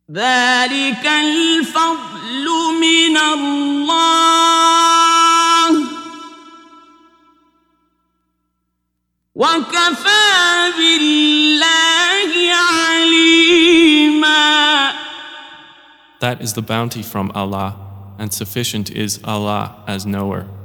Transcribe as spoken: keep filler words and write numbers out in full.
ذلك الفضل من الله وكفى بالله عليما. That is the bounty from Allah, and sufficient is Allah as knower.